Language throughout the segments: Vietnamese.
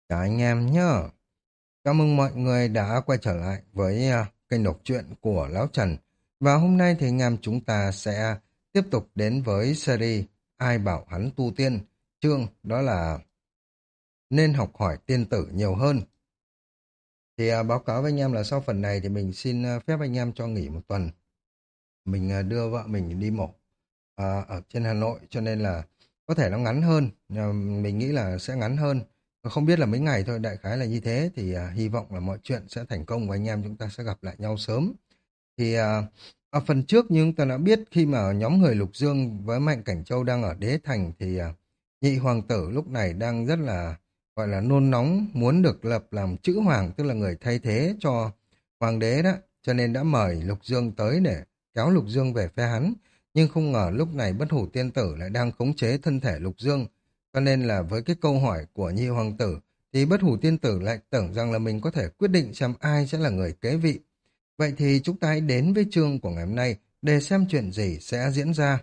Chào anh em nhá. Chào mừng mọi người đã quay trở lại với kênh đọc truyện của Lão Trần. Và hôm nay thì anh em chúng ta sẽ tiếp tục đến với series Ai bảo hắn tu tiên. Chương đó là nên học hỏi tiên tử nhiều hơn. Thì báo cáo với anh em là sau phần này thì mình xin phép anh em cho nghỉ một tuần. Mình đưa vợ mình đi mổ ở trên Hà Nội cho nên là có thể nó ngắn hơn. Mình nghĩ là sẽ ngắn hơn. Không biết là mấy ngày thôi, đại khái là như thế thì hy vọng là mọi chuyện sẽ thành công và anh em chúng ta sẽ gặp lại nhau sớm. Thì ở phần trước như chúng ta đã biết khi mà nhóm người Lục Dương với Mạnh Cảnh Châu đang ở Đế Thành thì nhị hoàng tử lúc này đang rất là gọi là nôn nóng muốn được lập làm chữ hoàng, tức là người thay thế cho hoàng đế đó, cho nên đã mời Lục Dương tới để kéo Lục Dương về phe hắn. Nhưng không ngờ lúc này Bất Hủ Tiên Tử lại đang khống chế thân thể Lục Dương, cho nên là với cái câu hỏi của nhị hoàng tử thì Bất Hủ Tiên Tử lại tưởng rằng là mình có thể quyết định xem ai sẽ là người kế vị. Vậy thì chúng ta hãy đến với chương của ngày hôm nay để xem chuyện gì sẽ diễn ra.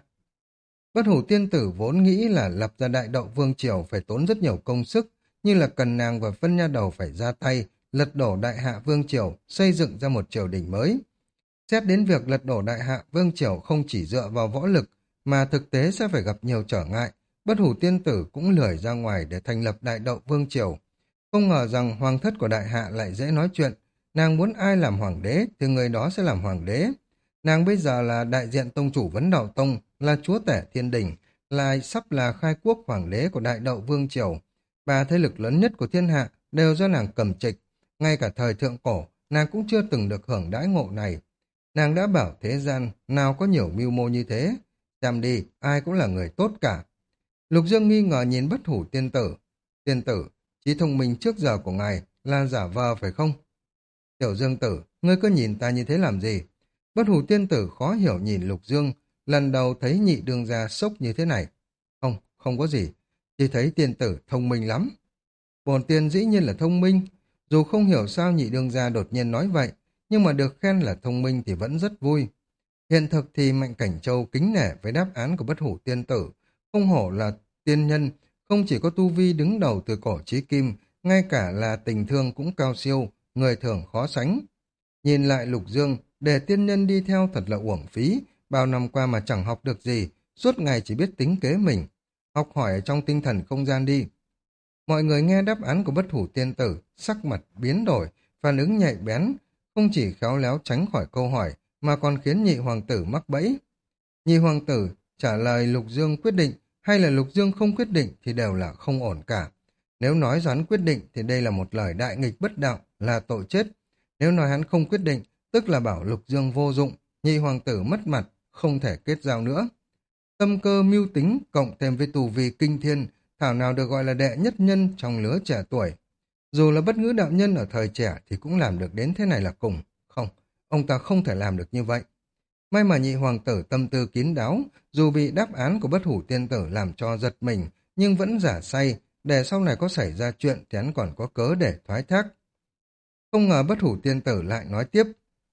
Bất Hủ Tiên Tử vốn nghĩ là lập ra Đại Đậu Vương Triều phải tốn rất nhiều công sức, như là Cần Nàng và Vân Nha Đầu phải ra tay, lật đổ Đại Hạ Vương Triều, xây dựng ra một triều đình mới. Xét đến việc lật đổ Đại Hạ Vương Triều không chỉ dựa vào võ lực, mà thực tế sẽ phải gặp nhiều trở ngại, Bất Hủ Tiên Tử cũng lười ra ngoài để thành lập Đại Đậu Vương Triều. Không ngờ rằng hoàng thất của Đại Hạ lại dễ nói chuyện, nàng muốn ai làm hoàng đế thì người đó sẽ làm hoàng đế. Nàng bây giờ là đại diện tông chủ Vấn Đạo Tông, là chúa tể thiên đình, là sắp là khai quốc hoàng đế của Đại Đậu Vương Triều. Ba thế lực lớn nhất của thiên hạ đều do nàng cầm trịch, ngay cả thời thượng cổ, nàng cũng chưa từng được hưởng đãi ngộ này. Nàng đã bảo thế gian, nào có nhiều mưu mô như thế, xem đi, ai cũng là người tốt cả. Lục Dương nghi ngờ nhìn Bất Hủ Tiên Tử. Tiên tử, trí thông minh trước giờ của ngài là giả vờ phải không? Tiểu Dương Tử, ngươi cứ nhìn ta như thế làm gì? Bất Hủ Tiên Tử khó hiểu nhìn Lục Dương, lần đầu thấy nhị đương gia sốc như thế này. Không, không có gì, chỉ thấy tiên tử thông minh lắm. Bổn tiên dĩ nhiên là thông minh, dù không hiểu sao nhị đương gia đột nhiên nói vậy, nhưng mà được khen là thông minh thì vẫn rất vui. Hiện thực thì Mạnh Cảnh Châu kính nể với đáp án của Bất Hủ Tiên Tử, không hổ là tiên nhân, không chỉ có tu vi đứng đầu từ cổ chí kim, ngay cả là tình thương cũng cao siêu, người thường khó sánh. Nhìn lại Lục Dương, để tiên nhân đi theo thật là uổng phí, bao năm qua mà chẳng học được gì, suốt ngày chỉ biết tính kế mình. Học hỏi ở trong tinh thần không gian đi. Mọi người nghe đáp án của Bất Hủ Tiên Tử, sắc mặt biến đổi, phản ứng nhạy bén, không chỉ khéo léo tránh khỏi câu hỏi, mà còn khiến nhị hoàng tử mắc bẫy. Nhị hoàng tử trả lời Lục Dương quyết định, hay là Lục Dương không quyết định thì đều là không ổn cả. Nếu nói hắn quyết định thì đây là một lời đại nghịch bất đạo, là tội chết. Nếu nói hắn không quyết định, tức là bảo Lục Dương vô dụng, nhị hoàng tử mất mặt, không thể kết giao nữa. Tâm cơ mưu tính cộng thêm với tù vi kinh thiên, thảo nào được gọi là đệ nhất nhân trong lứa trẻ tuổi. Dù là bất ngữ đạo nhân ở thời trẻ thì cũng làm được đến thế này là cùng. Không, ông ta không thể làm được như vậy. May mà nhị hoàng tử tâm tư kín đáo, dù bị đáp án của Bất Hủ Tiên Tử làm cho giật mình, nhưng vẫn giả say, để sau này có xảy ra chuyện thì hắn còn có cớ để thoái thác. Không ngờ Bất Hủ Tiên Tử lại nói tiếp,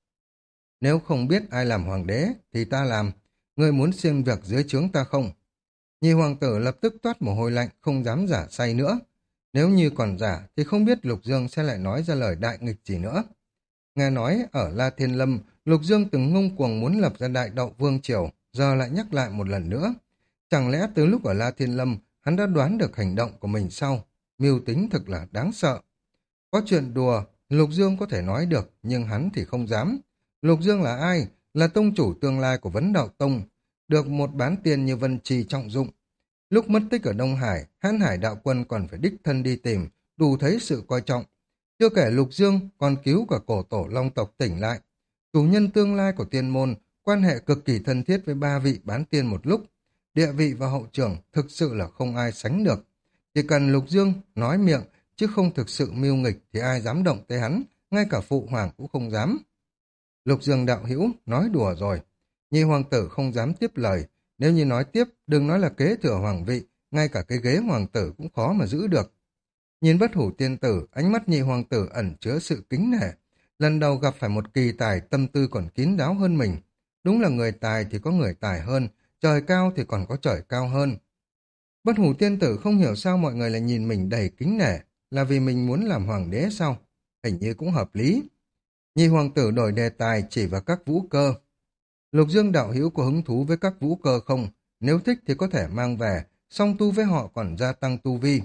nếu không biết ai làm hoàng đế thì ta làm, ngươi muốn xiêm việc dưới trướng ta không? Nhị hoàng tử lập tức toát mồ hôi lạnh, không dám giả say nữa. Nếu như còn giả thì không biết Lục Dương sẽ lại nói ra lời đại nghịch gì nữa. Nghe nói ở La Thiên Lâm, Lục Dương từng ngông cuồng muốn lập ra Đại Đậu Vương Triều, giờ lại nhắc lại một lần nữa. Chẳng lẽ từ lúc ở La Thiên Lâm, hắn đã đoán được hành động của mình sao? Mưu tính thực là đáng sợ. Có chuyện đùa, Lục Dương có thể nói được, nhưng hắn thì không dám. Lục Dương là ai? Là tông chủ tương lai của Vấn Đạo Tông, được một bán tiền như Vân Trì trọng dụng. Lúc mất tích ở Đông Hải, Hán Hải đạo quân còn phải đích thân đi tìm, đủ thấy sự coi trọng. Chưa kể Lục Dương còn cứu cả cổ tổ Long tộc tỉnh lại. Chủ nhân tương lai của tiên môn, quan hệ cực kỳ thân thiết với ba vị bán tiên một lúc. Địa vị và hậu trưởng thực sự là không ai sánh được. Chỉ cần Lục Dương nói miệng, chứ không thực sự mưu nghịch thì ai dám động tới hắn, ngay cả phụ hoàng cũng không dám. Lục Dương đạo hữu nói đùa rồi. Nhi hoàng tử không dám tiếp lời, nếu như nói tiếp, đừng nói là kế thừa hoàng vị, ngay cả cái ghế hoàng tử cũng khó mà giữ được. Nhìn Bất Hủ Tiên Tử, ánh mắt nhị hoàng tử ẩn chứa sự kính nể. Lần đầu gặp phải một kỳ tài tâm tư còn kín đáo hơn mình. Đúng là người tài thì có người tài hơn, trời cao thì còn có trời cao hơn. Bất Hủ Tiên Tử không hiểu sao mọi người lại nhìn mình đầy kính nể. là vì mình muốn làm hoàng đế sao? Hình như cũng hợp lý. Nhị hoàng tử đổi đề tài chỉ vào các vũ cơ. Lục Dương đạo hữu có hứng thú với các vũ cơ không? Nếu thích thì có thể mang về, song tu với họ còn gia tăng tu vi.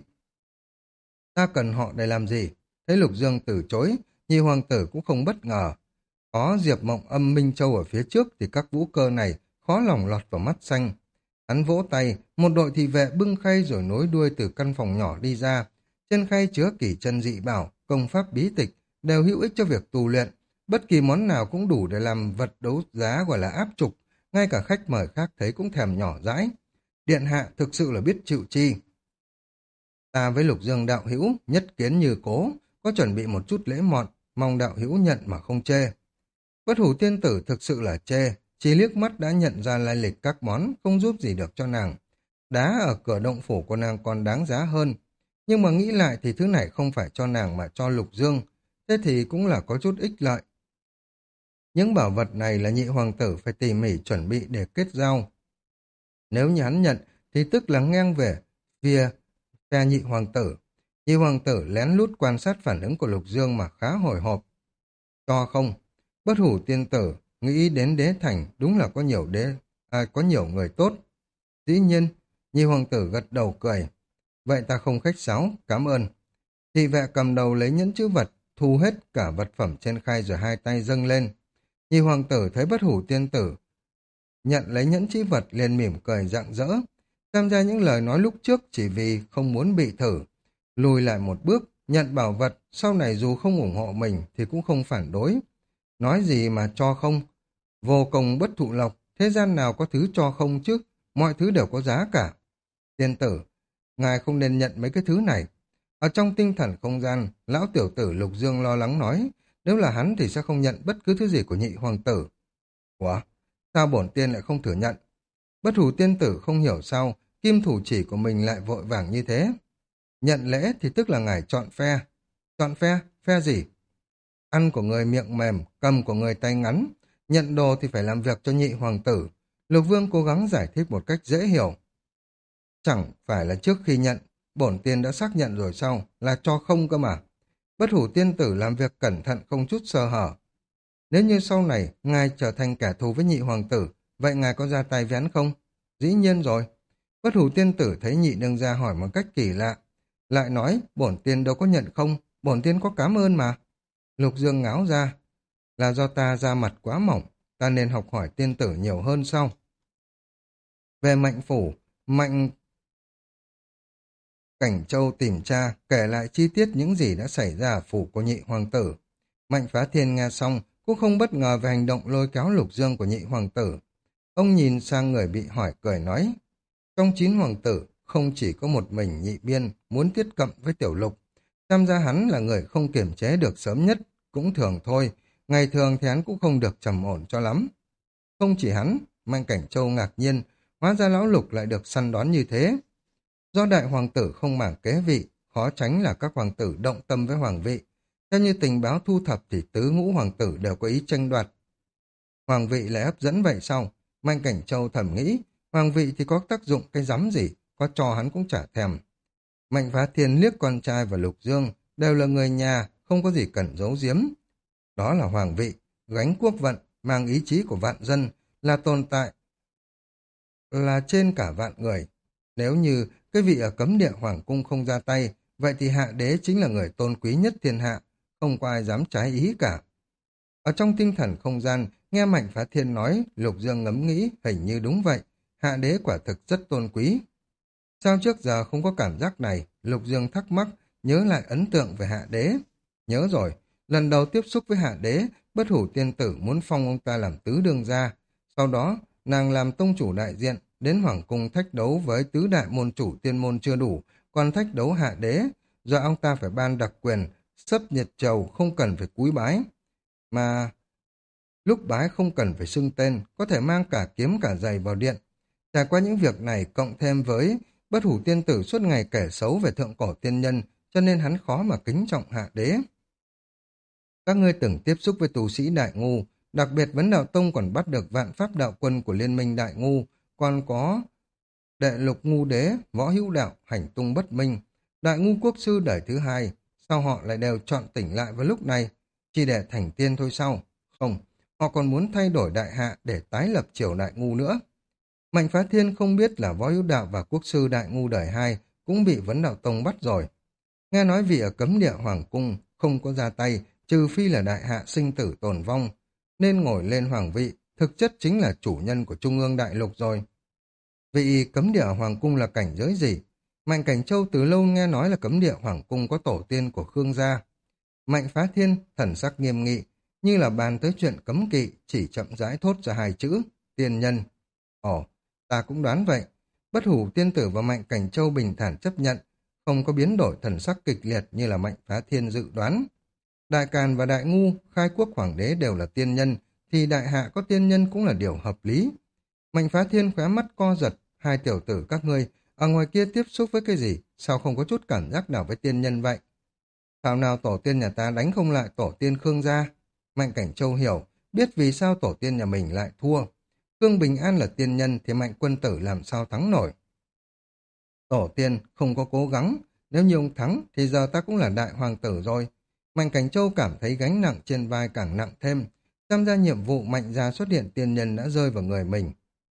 Ta cần họ để làm gì? Thấy Lục Dương từ chối, nhị hoàng tử cũng không bất ngờ. Có Diệp Mộng Âm Minh Châu ở phía trước thì các vũ cơ này khó lòng lọt vào mắt xanh. Hắn vỗ tay, một đội thị vệ bưng khay rồi nối đuôi từ căn phòng nhỏ đi ra. Trên khay chứa kỷ chân dị bảo, công pháp bí tịch, đều hữu ích cho việc tu luyện. Bất kỳ món nào cũng đủ để làm vật đấu giá gọi là áp trục, ngay cả khách mời khác thấy cũng thèm nhỏ dãi. Điện hạ thực sự là biết chịu chi. Ta với Lục Dương đạo hữu nhất kiến như cố, có chuẩn bị một chút lễ mọn, mong đạo hữu nhận mà không chê. Bất hủ tiên tử thực sự là chê, chỉ liếc mắt đã nhận ra lai lịch các món, không giúp gì được cho nàng. Đá ở cửa động phủ của nàng còn đáng giá hơn, nhưng mà nghĩ lại thì thứ này không phải cho nàng mà cho Lục Dương, thế thì cũng là có chút ích lợi. Những bảo vật này là nhị hoàng tử phải tỉ mỉ chuẩn bị để kết giao. Nếu như hắn nhận thì tức là ngang về phía phe nhị hoàng tử. Nhị hoàng tử lén lút quan sát phản ứng của Lục Dương mà khá hồi hộp. Cho không, bất hủ tiên tử nghĩ đến đế thành đúng là có nhiều người tốt. Dĩ nhiên, nhị hoàng tử gật đầu cười. Vậy ta không khách sáo, cảm ơn. Thị vệ cầm đầu lấy nhẫn chữ vật, thu hết cả vật phẩm trên khay rồi hai tay dâng lên. Nhị hoàng tử thấy bất hủ tiên tử nhận lấy nhẫn chữ vật liền mỉm cười rạng rỡ. Tham gia những lời nói lúc trước chỉ vì không muốn bị thử. Lùi lại một bước, nhận bảo vật, sau này dù không ủng hộ mình thì cũng không phản đối. Nói gì mà cho không? Vô công bất thụ lộc, thế gian nào có thứ cho không chứ? Mọi thứ đều có giá cả. Tiên tử, ngài không nên nhận mấy cái thứ này. Ở trong tinh thần không gian, lão tiểu tử Lục Dương lo lắng nói, nếu là hắn thì sẽ không nhận bất cứ thứ gì của nhị hoàng tử. Ủa? Sao bổn tiên lại không thừa nhận? Bất hủ tiên tử không hiểu sao, kim thủ chỉ của mình lại vội vàng như thế. Nhận lễ thì tức là ngài chọn phe. Chọn phe? Phe gì? Ăn của người miệng mềm, cầm của người tay ngắn. Nhận đồ thì phải làm việc cho nhị hoàng tử. Lục Vương cố gắng giải thích một cách dễ hiểu. Chẳng phải là trước khi nhận, bổn tiên đã xác nhận rồi sao, là cho không cơ mà. Bất hủ tiên tử làm việc cẩn thận không chút sơ hở. Nếu như sau này ngài trở thành kẻ thù với nhị hoàng tử, vậy ngài có ra tay với hắn không? Dĩ nhiên rồi. Bất hủ tiên tử thấy nhị nương gia hỏi một cách kỳ lạ. Lại nói, bổn tiên đâu có nhận không, bổn tiên có cảm ơn mà. Lục Dương ngáo ra. Là do ta da mặt quá mỏng, ta nên học hỏi tiên tử nhiều hơn sau. Về Mạnh phủ, Mạnh Cảnh Châu tìm tra, kể lại chi tiết những gì đã xảy ra ở phủ của nhị hoàng tử. Mạnh Phá Thiên nghe xong, cũng không bất ngờ về hành động lôi kéo Lục Dương của nhị hoàng tử. Ông nhìn sang người bị hỏi cười nói, trong 9 hoàng tử, không chỉ có một mình nhị biên muốn tiết cận với tiểu lục. Tham gia hắn là người không kiềm chế được sớm nhất, cũng thường thôi, ngày thường thì hắn cũng không được trầm ổn cho lắm. Không chỉ hắn, Mạnh Cảnh Châu ngạc nhiên, hóa ra lão Lục lại được săn đón như thế. Do đại hoàng tử không màng kế vị, khó tránh là các hoàng tử động tâm với hoàng vị. Theo như tình báo thu thập thì tứ ngũ hoàng tử đều có ý tranh đoạt. Hoàng vị lại hấp dẫn vậy sao? Mạnh Cảnh Châu thầm nghĩ, hoàng vị thì có tác dụng cái rắm gì, có cho hắn cũng chả thèm. Mạnh Phá Thiên liếc con trai và Lục Dương, đều là người nhà, không có gì cần giấu giếm. Đó là hoàng vị, gánh quốc vận, mang ý chí của vạn dân, là tồn tại, là trên cả vạn người. Nếu như cái vị ở cấm địa hoàng cung không ra tay, vậy thì hạ đế chính là người tôn quý nhất thiên hạ, không có ai dám trái ý cả. Ở trong tinh thần không gian, nghe Mạnh Phá Thiên nói, Lục Dương ngẫm nghĩ, hình như đúng vậy, hạ đế quả thực rất tôn quý. Sao trước giờ không có cảm giác này, Lục Dương thắc mắc, nhớ lại ấn tượng về hạ đế. Nhớ rồi, lần đầu tiếp xúc với hạ đế, bất hủ tiên tử muốn phong ông ta làm tứ đương gia. Sau đó, nàng làm tông chủ đại diện, đến hoàng cung thách đấu với tứ đại môn chủ tiên môn chưa đủ, còn thách đấu hạ đế, do ông ta phải ban đặc quyền, sấp nhiệt trầu không cần phải cúi bái. Mà lúc bái không cần phải xưng tên, có thể mang cả kiếm cả giày vào điện. Trải qua những việc này cộng thêm với bất hủ tiên tử suốt ngày kể xấu về thượng cổ tiên nhân, cho nên hắn khó mà kính trọng hạ đế. Các ngươi từng tiếp xúc với tù sĩ Đại Ngu, đặc biệt Vấn Đạo Tông còn bắt được vạn pháp đạo quân của Liên minh Đại Ngu, còn có Đệ Lục Ngu Đế, Võ Hữu Đạo, hành tung bất minh. Đại Ngu Quốc sư đời thứ hai, Sao họ lại đều chọn tỉnh lại vào lúc này? Chỉ để thành tiên thôi sao? Không, họ còn muốn thay đổi đại hạ để tái lập triều đại ngu nữa. Mạnh Phá Thiên không biết là Võ Hữu Đạo và quốc sư đại ngu đời hai cũng bị Vấn Đạo Tông bắt rồi. Nghe nói vì ở cấm địa hoàng cung không có ra tay, trừ phi là đại hạ sinh tử tồn vong, nên ngồi lên hoàng vị, thực chất chính là chủ nhân của Trung ương đại lục rồi. Vị cấm địa hoàng cung là cảnh giới gì? Mạnh Cảnh Châu từ lâu nghe nói là cấm địa hoàng cung có tổ tiên của Khương gia. Mạnh Phá Thiên thần sắc nghiêm nghị, như là bàn tới chuyện cấm kỵ, chỉ chậm rãi thốt ra hai chữ, tiên nhân. Ồ, ta cũng đoán vậy. Bất Hủ tiên tử và Mạnh Cảnh Châu bình thản chấp nhận, không có biến đổi thần sắc kịch liệt như là Mạnh Phá Thiên dự đoán. Đại Càn và Đại Ngu, khai quốc hoàng đế đều là tiên nhân, thì đại hạ có tiên nhân cũng là điều hợp lý. Mạnh Phá Thiên khóe mắt co giật, hai tiểu tử các ngươi, ở ngoài kia tiếp xúc với cái gì, sao không có chút cảm giác nào với tiên nhân vậy? Thảo nào tổ tiên nhà ta đánh không lại tổ tiên Khương gia? Mạnh Cảnh Châu hiểu, biết vì sao tổ tiên nhà mình lại thua. Khương Bình An là tiên nhân thì Mạnh quân tử làm sao thắng nổi. Tổ tiên không có cố gắng, nếu như ông thắng thì giờ ta cũng là đại hoàng tử rồi. Mạnh Cảnh Châu cảm thấy gánh nặng trên vai càng nặng thêm. Tham gia nhiệm vụ Mạnh gia xuất hiện tiên nhân đã rơi vào người mình.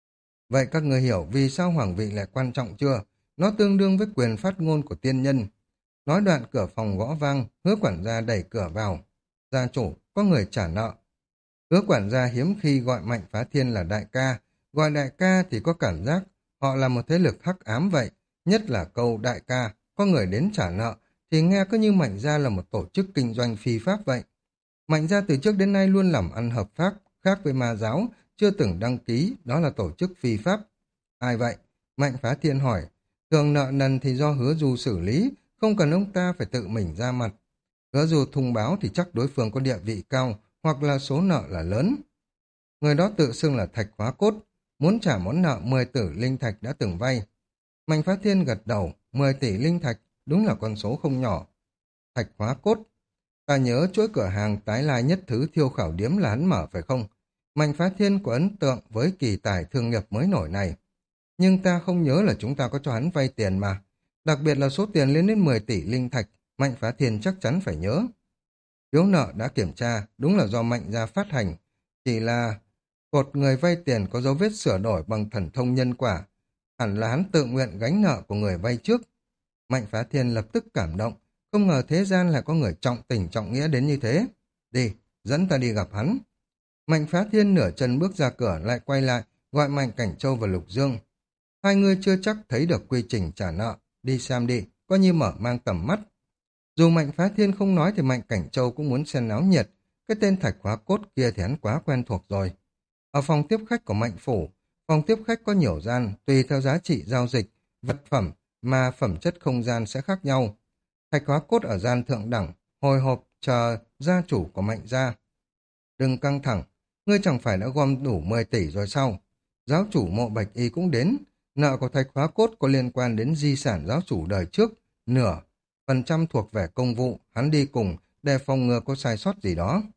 Vậy các người hiểu vì sao hoàng vị lại quan trọng chưa? Nó tương đương với quyền phát ngôn của tiên nhân. Nói đoạn cửa phòng gõ vang, Hứa quản gia đẩy cửa vào. Gia chủ, có người trả nợ. Hứa quản gia hiếm khi gọi Mạnh Phá Thiên là đại ca. Gọi đại ca thì có cảm giác họ là một thế lực hắc ám vậy. Nhất là câu đại ca, có người đến trả nợ, thì nghe cứ như Mạnh gia là một tổ chức kinh doanh phi pháp vậy. Mạnh gia từ trước đến nay luôn làm ăn hợp pháp, khác với ma giáo, chưa từng đăng ký, đó là tổ chức phi pháp. Ai vậy? Mạnh Phá Thiên hỏi. Thường nợ nần thì do Hứa Du xử lý, không cần ông ta phải tự mình ra mặt. Hứa Du thông báo thì chắc đối phương có địa vị cao, hoặc là số nợ là lớn. Người đó tự xưng là Thạch Hóa Cốt, muốn trả món nợ 10 tử linh thạch đã từng vay. Mạnh Phá Thiên gật đầu, 10 tỷ linh thạch, đúng là con số không nhỏ. Thạch Hóa Cốt, ta nhớ chuỗi cửa hàng tái lai nhất thứ thiêu khảo điếm là hắn mở phải không? Mạnh Phá Thiên có ấn tượng với kỳ tài thương nghiệp mới nổi này. Nhưng ta không nhớ là chúng ta có cho hắn vay tiền mà. Đặc biệt là số tiền lên đến 10 tỷ linh thạch, Mạnh Phá Thiên chắc chắn phải nhớ. Phiếu nợ đã kiểm tra, đúng là do Mạnh gia phát hành. Chỉ là cột người vay tiền có dấu vết sửa đổi bằng thần thông nhân quả. Hẳn là hắn tự nguyện gánh nợ của người vay trước. Mạnh Phá Thiên lập tức cảm động, không ngờ thế gian lại có người trọng tình trọng nghĩa đến như thế. Đi, dẫn ta đi gặp hắn. Mạnh Phá Thiên nửa chân bước ra cửa lại quay lại, gọi Mạnh Cảnh Châu và Lục Dương. Hai người chưa chắc thấy được quy trình trả nợ, đi xem đi, coi như mở mang tầm mắt. Dù Mạnh Phá Thiên không nói thì Mạnh Cảnh Châu cũng muốn xem náo nhiệt, cái tên Thạch Hóa Cốt kia thì hắn quá quen thuộc rồi. Ở phòng tiếp khách của Mạnh Phủ, phòng tiếp khách có nhiều gian, tùy theo giá trị giao dịch, vật phẩm mà phẩm chất không gian sẽ khác nhau. Thạch Hóa Cốt ở gian thượng đẳng, hồi hộp chờ gia chủ của Mạnh gia. Đừng căng thẳng, ngươi chẳng phải đã gom đủ 10 tỷ rồi sao? Giáo chủ Mộ Bạch Y cũng đến, nợ của Thạch Hóa Cốt có liên quan đến di sản giáo chủ đời trước, nửa phần trăm thuộc về công vụ, hắn đi cùng để phòng ngừa có sai sót gì đó.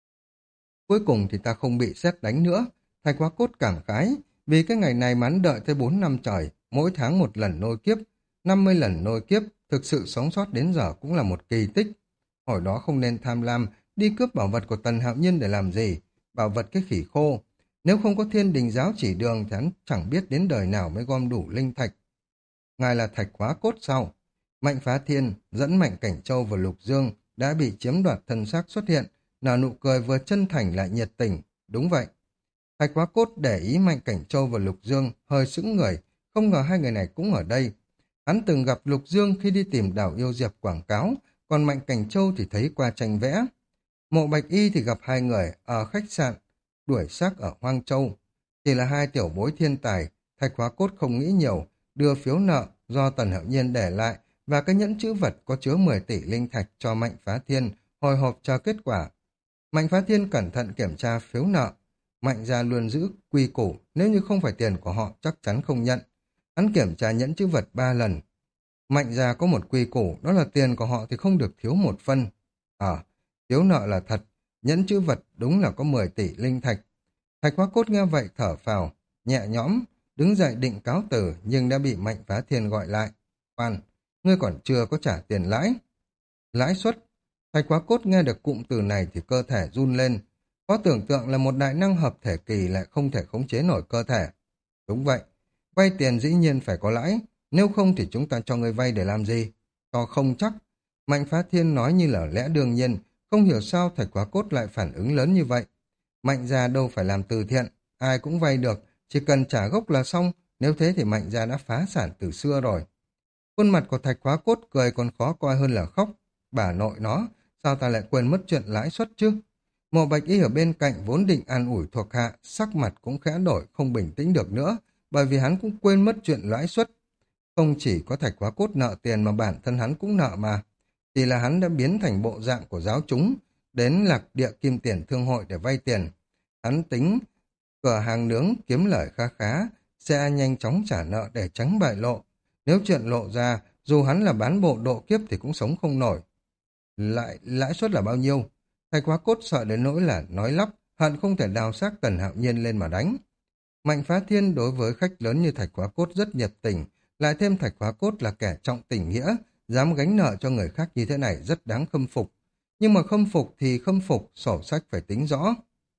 Cuối cùng thì ta không bị sét đánh nữa. Thạch Hóa Cốt cảm khái, vì cái ngày này mà hắn đợi tới 4 năm trời, mỗi tháng một lần nôi kiếp, 50 lần nôi kiếp, thực sự sống sót đến giờ cũng là một kỳ tích. Hồi đó không nên tham lam, đi cướp bảo vật của Tần Hạo Nhiên để làm gì, bảo vật cái khỉ khô. Nếu không có Thiên Đình giáo chỉ đường thì hắn chẳng biết đến đời nào mới gom đủ linh thạch. Ngài là Thạch Hóa Cốt sao? Mạnh Phá Thiên dẫn Mạnh Cảnh Châu và Lục Dương đã bị chiếm đoạt thân xác xuất hiện, nở nụ cười vừa chân thành lại nhiệt tình. Đúng vậy. Thạch Hóa Cốt để ý Mạnh Cảnh Châu và Lục Dương hơi sững người, không ngờ hai người này cũng ở đây. Hắn từng gặp Lục Dương khi đi tìm đảo yêu diệp quảng cáo, còn Mạnh Cảnh Châu thì thấy qua tranh vẽ. Mộ Bạch Y thì gặp hai người ở khách sạn đuổi xác ở Hoang Châu. Chỉ là hai tiểu bối thiên tài, Thạch Hóa Cốt không nghĩ nhiều, đưa phiếu nợ do Tần Hạo Nhiên để lại và cái nhẫn chữ vật có chứa 10 tỷ linh thạch cho Mạnh Phá Thiên, hồi hộp cho kết quả. Mạnh Phá Thiên cẩn thận kiểm tra phiếu nợ. Mạnh gia luôn giữ quy củ, nếu như không phải tiền của họ chắc chắn không nhận. Hắn kiểm tra nhẫn chữ vật 3 lần. Mạnh gia có một quy củ, đó là tiền của họ thì không được thiếu một phân. Phiếu nợ là thật, nhẫn chữ vật đúng là có 10 tỷ linh thạch. Thạch Hóa Cốt nghe vậy thở phào, nhẹ nhõm, đứng dậy định cáo từ nhưng đã bị Mạnh Phá Thiên gọi lại. Khoan, ngươi còn chưa có trả tiền lãi. Lãi suất. Thạch Hóa Cốt nghe được cụm từ này thì cơ thể run lên. Có tưởng tượng là một đại năng hợp thể kỳ lại không thể khống chế nổi cơ thể. Đúng vậy, vay tiền dĩ nhiên phải có lãi, nếu không thì chúng ta cho người vay để làm gì? To không chắc. Mạnh Phá Thiên nói như là lẽ đương nhiên, không hiểu sao Thạch Hóa Cốt lại phản ứng lớn như vậy. Mạnh gia đâu phải làm từ thiện, ai cũng vay được, chỉ cần trả gốc là xong, nếu thế thì Mạnh gia đã phá sản từ xưa rồi. Khuôn mặt của Thạch Hóa Cốt cười còn khó coi hơn là khóc. Bà nội nó, sao ta lại quên mất chuyện lãi suất chứ? Mộ Bạch Y ở bên cạnh vốn định an ủi thuộc hạ, sắc mặt cũng khẽ đổi, không bình tĩnh được nữa, bởi vì hắn cũng quên mất chuyện lãi suất. Không chỉ có Thạch Hóa Cốt nợ tiền mà bản thân hắn cũng nợ mà. Chỉ là hắn đã biến thành bộ dạng của giáo chúng, đến lạc địa kim tiền thương hội để vay tiền. Hắn tính cửa hàng nướng kiếm lời khá khá, sẽ nhanh chóng trả nợ để tránh bại lộ. Nếu chuyện lộ ra, dù hắn là bán bộ độ kiếp thì cũng sống không nổi. Lãi suất là bao nhiêu? Thạch Hóa Cốt sợ đến nỗi là nói lắp, hận không thể đào xác Tần Hạo Nhiên lên mà đánh. Mạnh Phá Thiên đối với khách lớn như Thạch Hóa Cốt rất nhiệt tình, lại thêm Thạch Hóa Cốt là kẻ trọng tình nghĩa, dám gánh nợ cho người khác như thế này rất đáng khâm phục. Nhưng mà khâm phục thì khâm phục, sổ sách phải tính rõ.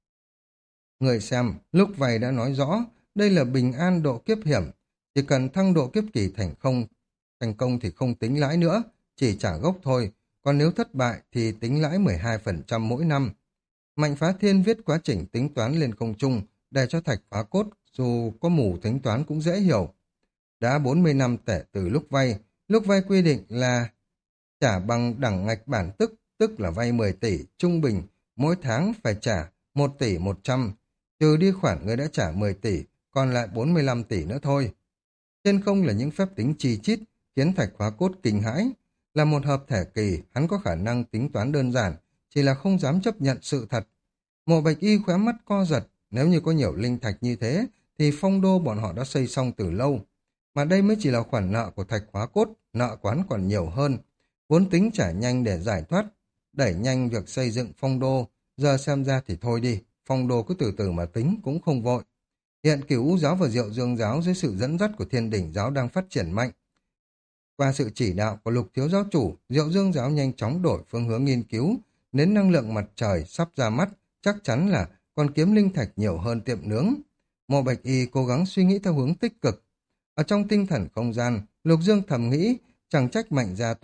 Người xem, lúc vay đã nói rõ, đây là bình an độ kiếp hiểm, chỉ cần thăng độ kiếp kỳ thành công thì không tính lãi nữa, chỉ trả gốc thôi, còn nếu thất bại thì tính lãi 12% mỗi năm. Mạnh Phá Thiên viết quá trình tính toán lên không trung, để cho Thạch Hóa Cốt, dù có mù tính toán cũng dễ hiểu. Đã 40 năm tể từ lúc vay quy định là trả bằng đẳng ngạch bản tức là vay 10 tỷ, trung bình, mỗi tháng phải trả 1 tỷ 100, trừ đi khoản người đã trả 10 tỷ, còn lại 45 tỷ nữa thôi. Trên không là những phép tính chi chít, khiến Thạch Hóa Cốt kinh hãi. Là một hợp thể kỳ, hắn có khả năng tính toán đơn giản, chỉ là không dám chấp nhận sự thật. Mộ Bạch Y khóe mắt co giật, nếu như có nhiều linh thạch như thế, thì phong đô bọn họ đã xây xong từ lâu. Mà đây mới chỉ là khoản nợ của Thạch Hóa Cốt, nợ quán còn nhiều hơn. Vốn tính trả nhanh để giải thoát, đẩy nhanh việc xây dựng phong đô, giờ xem ra thì thôi đi, phong đô cứ từ từ mà tính cũng không vội. Hiện Cửu U giáo và Diệu Dương giáo dưới sự dẫn dắt của Thiên Đỉnh giáo đang phát triển mạnh. Qua sự chỉ đạo của Lục thiếu giáo chủ, Diệu Dương giáo nhanh chóng đổi phương hướng nghiên cứu, nến năng lượng mặt trời sắp ra mắt, chắc chắn là còn kiếm linh thạch nhiều hơn tiệm nướng. Mộ Bạch Y cố gắng suy nghĩ theo hướng tích cực. Ở trong tinh thần không gian, Lục Dương thầm nghĩ, chẳng trách Mạnh gia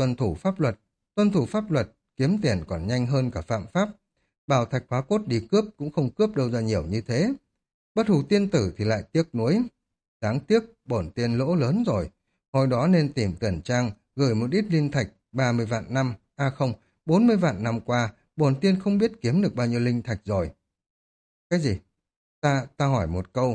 tuân thủ pháp luật, kiếm tiền còn nhanh hơn cả phạm pháp. Bảo Thạch Hóa Cốt đi cướp cũng không cướp đâu ra nhiều như thế. Bất Hủ tiên tử thì lại tiếc nuối. Đáng tiếc, bổn tiên lỗ lớn rồi. Hồi đó nên tìm Tuyển Trang, gửi một ít linh thạch, 30 vạn năm, không, 40 vạn năm qua, bổn tiên không biết kiếm được bao nhiêu linh thạch rồi. Cái gì? Ta hỏi một câu.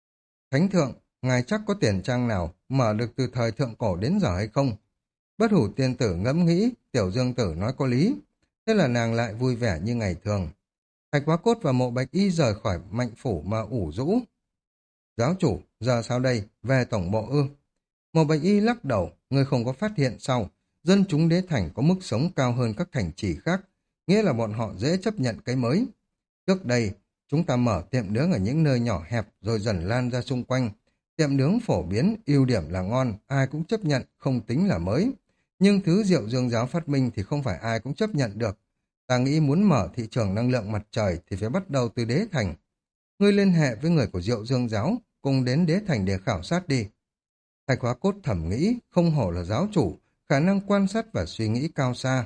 Thánh thượng, ngài chắc có Tuyển Trang nào mở được từ thời thượng cổ đến giờ hay không? Bất Hủ tiên tử ngẫm nghĩ, Tiểu Dương tử nói có lý. Thế là nàng lại vui vẻ như ngày thường. Thạch Hóa Cốt và Mộ Bạch Y rời khỏi Mạnh phủ mà ủ rũ. Giáo chủ, giờ sao đây? Về tổng bộ ư? Mộ Bạch Y lắc đầu, người không có phát hiện sau. Dân chúng đế thành có mức sống cao hơn các thành trì khác, nghĩa là bọn họ dễ chấp nhận cái mới. Trước đây, chúng ta mở tiệm nướng ở những nơi nhỏ hẹp rồi dần lan ra xung quanh. Tiệm nướng phổ biến, ưu điểm là ngon, ai cũng chấp nhận, không tính là mới. Nhưng thứ Diệu Dương giáo phát minh thì không phải ai cũng chấp nhận được. Ta nghĩ muốn mở thị trường năng lượng mặt trời thì phải bắt đầu từ đế thành. Ngươi liên hệ với người của Diệu Dương giáo, cùng đến đế thành để khảo sát đi. Thạch Hóa Cốt thẩm nghĩ, không hổ là giáo chủ, khả năng quan sát và suy nghĩ cao xa.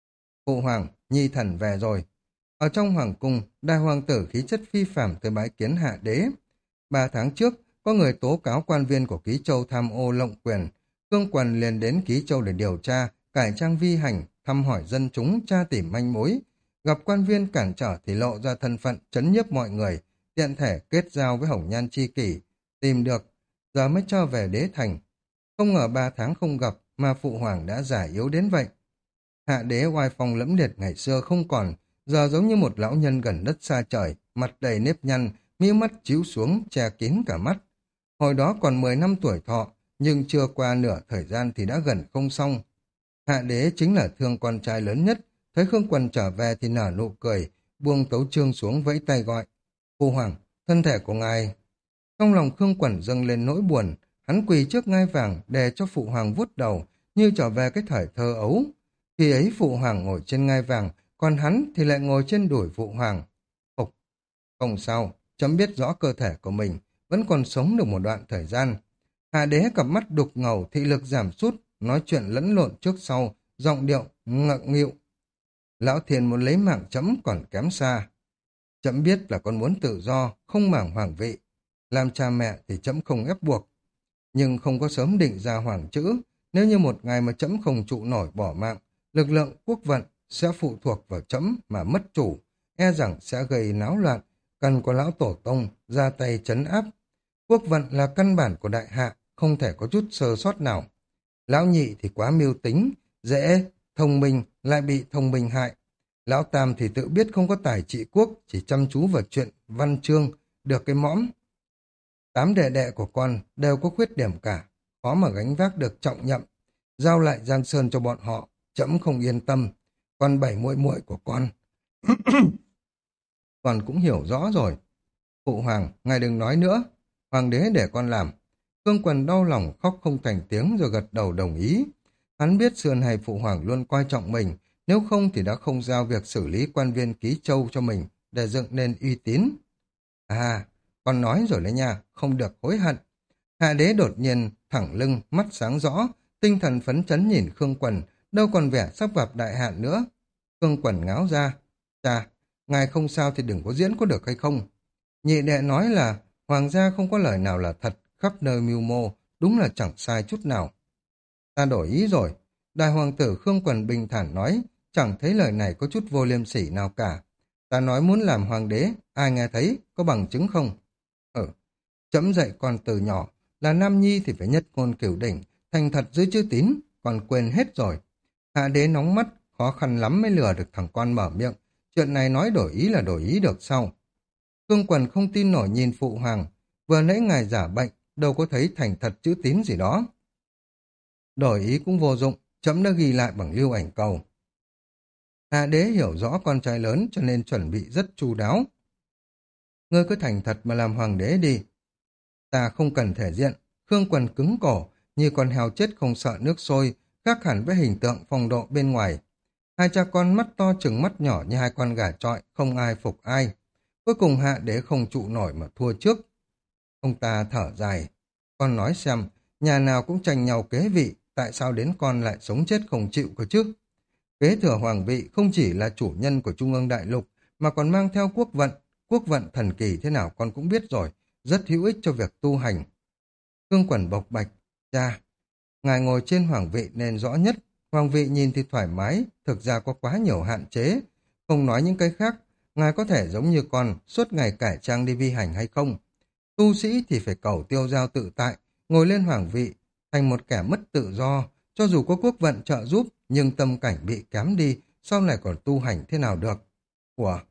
Phụ hoàng, nhi thần về rồi. Ở trong hoàng cung, đại hoàng tử khí chất phi phàm tới bái kiến hạ đế. 3 tháng trước, có người tố cáo quan viên của Ký Châu tham ô lộng quyền. Cương Quần liền đến Ký Châu để điều tra, cải trang vi hành, thăm hỏi dân chúng, tra tìm manh mối. Gặp quan viên cản trở thì lộ ra thân phận, trấn nhiếp mọi người, tiện thể kết giao với Hồng Nhan chi kỷ. Tìm được, giờ mới cho về đế thành. Không ngờ 3 tháng không gặp mà phụ hoàng đã già yếu đến vậy. Hạ đế oai phong lẫm liệt ngày xưa không còn, giờ giống như một lão nhân gần đất xa trời, mặt đầy nếp nhăn, mí mắt chíu xuống, che kín cả mắt. Hồi đó còn 10 năm tuổi thọ, nhưng chưa qua nửa thời gian thì đã gần không xong. Hạ đế chính là thương con trai lớn nhất, thấy Khương Quần trở về thì nở nụ cười, buông tấu chương xuống vẫy tay gọi. Phu hoàng, thân thể của ngài. Trong lòng Khương Quần dâng lên nỗi buồn, hắn quỳ trước ngai vàng để cho phụ hoàng vuốt đầu, như trở về cái thời thơ ấu. Khi ấy phụ hoàng ngồi trên ngai vàng, còn hắn thì lại ngồi trên đùi phụ hoàng. Phục, không sao, chấm biết rõ cơ thể của mình, vẫn còn sống được một đoạn thời gian. Hạ đế cặp mắt đục ngầu, thị lực giảm sút, nói chuyện lẫn lộn trước sau, giọng điệu ngượng nghịu. Lão Thiên muốn lấy mạng chấm còn kém xa. Chấm biết là con muốn tự do, không màng hoàng vị. Làm cha mẹ thì chấm không ép buộc. Nhưng không có sớm định ra hoàng chữ. Nếu như một ngày mà chấm không trụ nổi bỏ mạng, lực lượng quốc vận sẽ phụ thuộc vào chấm mà mất chủ, e rằng sẽ gây náo loạn, cần có lão tổ tông ra tay trấn áp. Quốc vận là căn bản của đại hạ, không thể có chút sơ sót nào. Lão nhị thì quá mưu tính, dễ thông minh lại bị thông minh hại. Lão tam thì tự biết không có tài trị quốc, chỉ chăm chú vào chuyện văn chương, được cái mõm. 8 đệ đệ của con đều có khuyết điểm cả, khó mà gánh vác được trọng nhậm. Giao lại Giang Sơn cho bọn họ, trẫm không yên tâm. Còn 7 muội muội của con cũng hiểu rõ rồi. Phụ hoàng, ngài đừng nói nữa. Hoàng đế để con làm. Cương Quần đau lòng khóc không thành tiếng rồi gật đầu đồng ý. Hắn biết xưa này phụ hoàng luôn coi trọng mình, nếu không thì đã không giao việc xử lý quan viên ký châu cho mình để dựng nên uy tín. À, con nói rồi đấy nha, không được hối hận. Hạ đế đột nhiên thẳng lưng, mắt sáng rõ, tinh thần phấn chấn nhìn Khương Quần, đâu còn vẻ sắp gặp đại hạn nữa. Khương Quần ngáo ra, chà, ngài không sao thì đừng có diễn có được hay không? Nhị đệ nói là hoàng gia không có lời nào là thật, khắp nơi mưu mô, đúng là chẳng sai chút nào. Ta đổi ý rồi. Đại hoàng tử Khương Quần bình thản nói, chẳng thấy lời này có chút vô liêm sỉ nào cả. Ta nói muốn làm hoàng đế, ai nghe thấy, có bằng chứng không? Trẫm dạy con từ nhỏ, là nam nhi thì phải nhất ngôn cửu đỉnh, thành thật dưới chữ tín, còn quên hết rồi. Hạ đế nóng mắt, khó khăn lắm mới lừa được thằng con mở miệng. Chuyện này nói đổi ý là đổi ý được sao? Cương Quần không tin nổi nhìn phụ hoàng, vừa nãy ngài giả bệnh, đâu có thấy thành thật chữ tín gì đó. Đổi ý cũng vô dụng, trẫm đã ghi lại bằng lưu ảnh cầu. Hạ đế hiểu rõ con trai lớn cho nên chuẩn bị rất chu đáo. Ngươi cứ thành thật mà làm hoàng đế đi. Ta không cần thể diện. Khương Quần cứng cổ, như con heo chết không sợ nước sôi, khác hẳn với hình tượng phong độ bên ngoài. Hai cha con mắt to trừng mắt nhỏ như hai con gà chọi, không ai phục ai. Cuối cùng hạ đế không trụ nổi mà thua trước. Ông ta thở dài. Con nói xem, nhà nào cũng tranh nhau kế vị, tại sao đến con lại sống chết không chịu cơ chứ? Kế thừa hoàng vị không chỉ là chủ nhân của Trung ương Đại Lục, mà còn mang theo quốc vận thần kỳ thế nào con cũng biết rồi, rất hữu ích cho việc tu hành. Cương Quần bộc bạch, cha, ngài ngồi trên hoàng vị nên rõ nhất, hoàng vị nhìn thì thoải mái, thực ra có quá nhiều hạn chế. Không nói những cái khác, ngài có thể giống như con, suốt ngày cải trang đi vi hành hay không? Tu sĩ thì phải cầu tiêu giao tự tại, ngồi lên hoàng vị, thành một kẻ mất tự do, cho dù có quốc vận trợ giúp, nhưng tâm cảnh bị kém đi, sau này còn tu hành thế nào được? Ủa?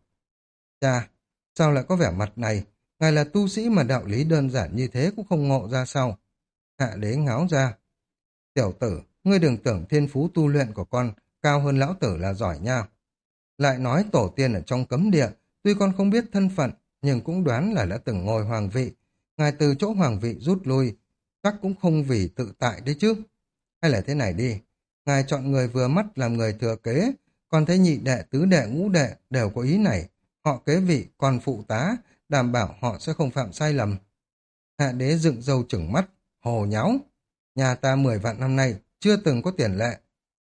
Cha, sao lại có vẻ mặt này? Ngài là tu sĩ mà đạo lý đơn giản như thế cũng không ngộ ra sao? Hạ đế ngáo ra. Tiểu tử, ngươi đừng tưởng thiên phú tu luyện của con cao hơn lão tử là giỏi nha. Lại nói tổ tiên ở trong cấm địa, tuy con không biết thân phận, nhưng cũng đoán là đã từng ngồi hoàng vị. Ngài từ chỗ hoàng vị rút lui, chắc cũng không vì tự tại đấy chứ. Hay là thế này đi, ngài chọn người vừa mắt làm người thừa kế, còn thấy nhị đệ, tứ đệ, ngũ đệ đều có ý này. Họ kế vị, còn phụ tá, đảm bảo họ sẽ không phạm sai lầm. Hạ đế dựng râu chừng mắt, hồ nháo. Nhà ta 10 vạn năm nay, chưa từng có tiền lệ.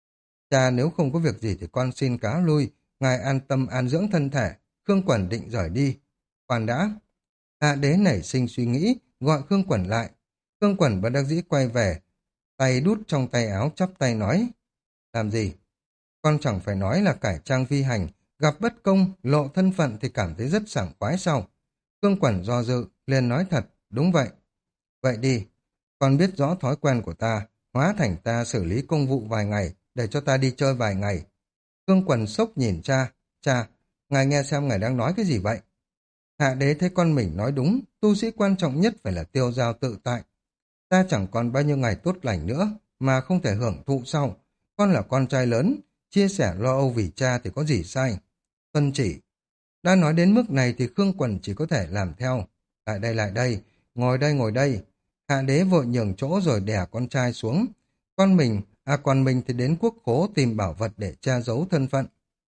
Cha nếu không có việc gì thì con xin cáo lui, ngài an tâm an dưỡng thân thể. Khương Quẩn định rời đi. Khoan đã. Hạ đế nảy sinh suy nghĩ, gọi Khương Quẩn lại. Khương Quẩn bất đắc dĩ quay về, tay đút trong tay áo chắp tay nói. Làm gì? Con chẳng phải nói là cải trang vi hành, gặp bất công, lộ thân phận thì cảm thấy rất sảng khoái sao? Khương Quẩn do dự, liền nói thật, đúng vậy. Vậy đi, con biết rõ thói quen của ta, hóa thành ta xử lý công vụ vài ngày, để cho ta đi chơi vài ngày. Khương Quẩn sốc nhìn cha, ngài nghe xem ngài đang nói cái gì vậy? Hạ đế thấy con mình nói đúng, tu sĩ quan trọng nhất phải là tiêu dao tự tại. Ta chẳng còn bao nhiêu ngày tốt lành nữa, mà không thể hưởng thụ sau. Con là con trai lớn, chia sẻ lo âu vì cha thì có gì sai. Tuân chỉ. Đã nói đến mức này thì Khương Quần chỉ có thể làm theo. Lại đây, ngồi đây. Hạ đế vội nhường chỗ rồi đè con trai xuống. Con mình còn mình thì đến quốc khố tìm bảo vật để tra giấu thân phận.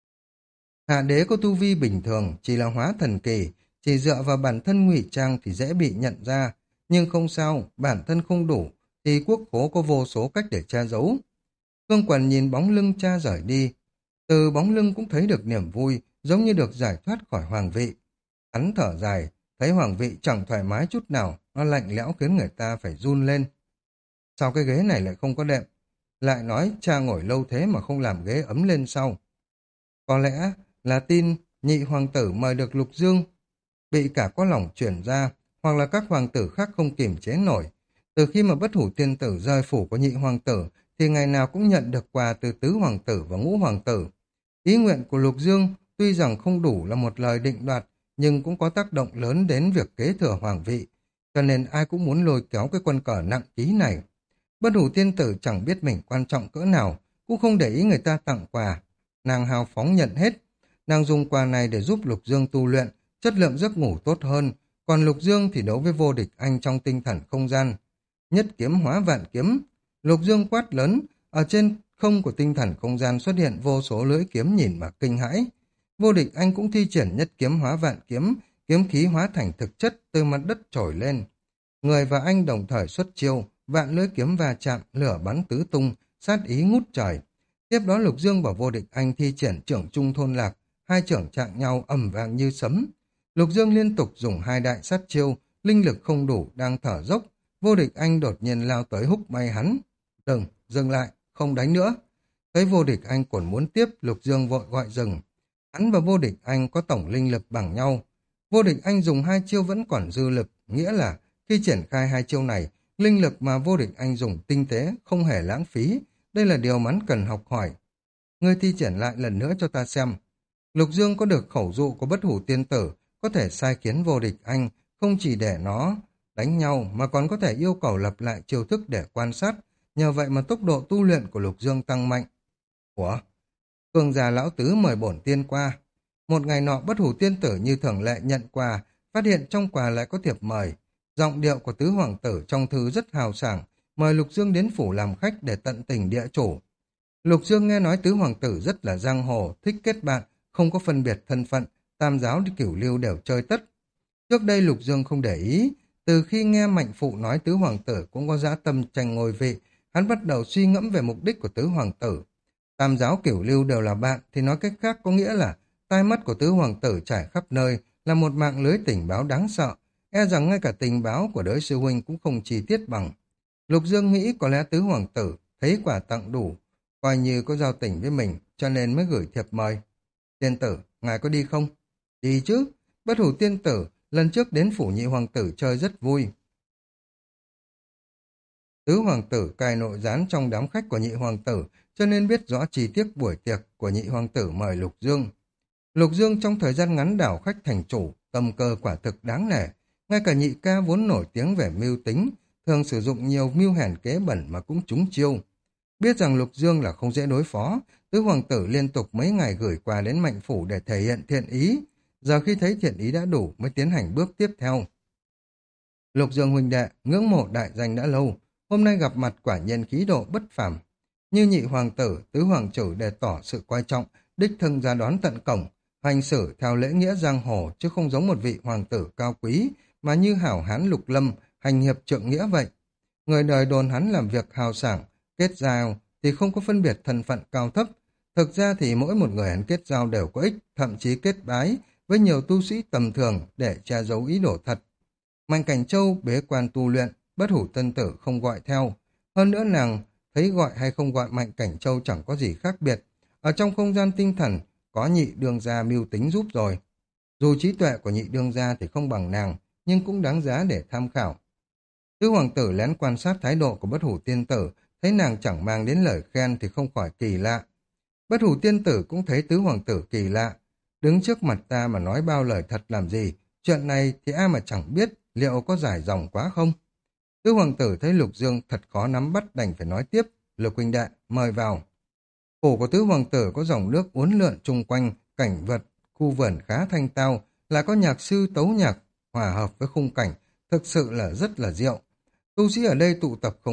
Hạ đế có tu vi bình thường, chỉ là hóa thần kỳ, chỉ dựa vào bản thân ngụy trang thì dễ bị nhận ra. Nhưng không sao, bản thân không đủ, thì quốc khố có vô số cách để tra giấu. Khương Quần nhìn bóng lưng cha rời đi. Từ bóng lưng cũng thấy được niềm vui, giống như được giải thoát khỏi hoàng vị. Hắn thở dài, thấy hoàng vị chẳng thoải mái chút nào, nó lạnh lẽo khiến người ta phải run lên. Sao cái ghế này lại không có đệm? Lại nói cha ngồi lâu thế mà không làm ghế ấm lên sau. Có lẽ là tin nhị hoàng tử mời được Lục Dương bị cả có lòng chuyển ra, hoặc là các hoàng tử khác không kiềm chế nổi. Từ khi mà Bất Hủ Tiên Tử rời phủ của nhị hoàng tử, thì ngày nào cũng nhận được quà từ tứ hoàng tử và ngũ hoàng tử. Ý nguyện của Lục Dương tuy rằng không đủ là một lời định đoạt, nhưng cũng có tác động lớn đến việc kế thừa hoàng vị, cho nên ai cũng muốn lôi kéo cái quân cờ nặng ký này. Bất Hủ Tiên Tử chẳng biết mình quan trọng cỡ nào, cũng không để ý người ta tặng quà. Nàng hào phóng nhận hết. Nàng dùng quà này để giúp Lục Dương tu luyện, chất lượng giấc ngủ tốt hơn, còn Lục Dương thì đấu với vô địch anh trong tinh thần không gian. Nhất kiếm hóa vạn kiếm, Lục Dương quát lớn, ở trên không của tinh thần không gian xuất hiện vô số lưỡi kiếm nhìn mà kinh hãi. Vô địch anh cũng thi triển nhất kiếm hóa vạn kiếm, kiếm khí hóa thành thực chất từ mặt đất trồi lên. Người và anh đồng thời xuất chiêu, vạn lưỡi kiếm va chạm, lửa bắn tứ tung, sát ý ngút trời. Tiếp đó Lục Dương và vô địch anh thi triển trưởng trung thôn lạc, hai trưởng chạm nhau ầm vang như sấm. Lục Dương liên tục dùng hai đại sát chiêu, linh lực không đủ, đang thở dốc. Vô địch anh đột nhiên lao tới húc may hắn. Đừng, dừng lại, không đánh nữa. Thấy vô địch anh còn muốn tiếp, Lục Dương vội gọi dừng. Hắn và vô địch anh có tổng linh lực bằng nhau. Vô địch anh dùng hai chiêu vẫn còn dư lực, nghĩa là khi triển khai hai chiêu này, linh lực mà vô địch anh dùng tinh tế, không hề lãng phí. Đây là điều hắn cần học hỏi. Ngươi thi triển lại lần nữa cho ta xem. Lục Dương có được khẩu dụ của Bất Hủ Tiên Tử, có thể sai khiến vô địch anh, không chỉ để nó đánh nhau mà còn có thể yêu cầu lặp lại chiêu thức để quan sát, nhờ vậy mà tốc độ tu luyện của Lục Dương tăng mạnh. Ủa? Cường già lão tứ mời bổn tiên qua. Một ngày nọ Bất Hủ Tiên Tử như thường lệ nhận quà, phát hiện trong quà lại có thiệp mời. Giọng điệu của tứ hoàng tử trong thư rất hào sảng, mời Lục Dương đến phủ làm khách để tận tình địa chủ. Lục Dương nghe nói tứ hoàng tử rất là giang hồ, thích kết bạn, không có phân biệt thân phận, tam giáo cửu lưu đều chơi tất. Trước đây Lục Dương không để ý, từ khi nghe Mạnh Phụ nói tứ hoàng tử cũng có dã tâm tranh ngôi vị, hắn bắt đầu suy ngẫm về mục đích của tứ hoàng tử. Tam giáo cửu lưu đều là bạn, thì nói cách khác có nghĩa là tai mắt của tứ hoàng tử trải khắp nơi, là một mạng lưới tình báo đáng sợ, e rằng ngay cả tình báo của đới sư huynh cũng không chi tiết bằng. Lục Dương nghĩ có lẽ tứ hoàng tử thấy quà tặng đủ, coi như có giao tình với mình, cho nên mới gửi thiệp mời. Tiên tử, ngài có đi không? Đi chứ, Bất Hủ Tiên Tử lần trước đến phủ nhị hoàng tử chơi rất vui. Tứ hoàng tử cài nội gián trong đám khách của nhị hoàng tử, cho nên biết rõ chi tiết buổi tiệc của nhị hoàng tử mời Lục Dương. Lục Dương trong thời gian ngắn đảo khách thành chủ, tâm cơ quả thực đáng nể. Ngay cả nhị ca vốn nổi tiếng về mưu tính, thường sử dụng nhiều mưu hèn kế bẩn mà cũng trúng chiêu. Biết rằng Lục Dương là không dễ đối phó, tứ hoàng tử liên tục mấy ngày gửi quà đến Mạnh Phủ để thể hiện thiện ý. Giờ khi thấy thiện ý đã đủ mới tiến hành bước tiếp theo. Lục Dương huynh đệ, ngưỡng mộ đại danh đã lâu, hôm nay gặp mặt quả nhiên khí độ bất phàm. Như nhị hoàng tử, tứ hoàng tử để tỏ sự coi trọng, đích thân ra đón tận cổng, hành xử theo lễ nghĩa giang hồ chứ không giống một vị hoàng tử cao quý, mà như hảo hán Lục Lâm, hành hiệp trượng nghĩa vậy. Người đời đồn hắn làm việc hào sảng, kết giao thì không có phân biệt thân phận cao thấp. Thực ra thì mỗi một người hắn kết giao đều có ích, thậm chí kết bái với nhiều tu sĩ tầm thường để che giấu ý đồ thật. Mạnh Cảnh Châu bế quan tu luyện, Bất Hủ Tân Tử không gọi theo. Hơn nữa nàng thấy gọi hay không gọi Mạnh Cảnh Châu chẳng có gì khác biệt. Ở trong không gian tinh thần, có nhị đương gia mưu tính giúp rồi. Dù trí tuệ của nhị đương gia thì không bằng nàng, nhưng cũng đáng giá để tham khảo. Tứ hoàng tử lén quan sát thái độ của Bất Hủ Tiên Tử, thấy nàng chẳng mang đến lời khen thì không khỏi kỳ lạ. Bất Hủ Tiên Tử cũng thấy tứ hoàng tử kỳ lạ. Đứng trước mặt ta mà nói bao lời thật làm gì, chuyện này thì ai mà chẳng biết, liệu có dài dòng quá không? Tứ hoàng tử thấy Lục Dương thật khó nắm bắt, đành phải nói tiếp. Lục huynh đệ, mời vào. Phủ của tứ hoàng tử có dòng nước uốn lượn chung quanh, cảnh vật, khu vườn khá thanh tao, là có nhạc sư tấu nhạc, hòa hợp với khung cảnh, thực sự là rất là diệu. Tu sĩ ở đây tụ tập không ít,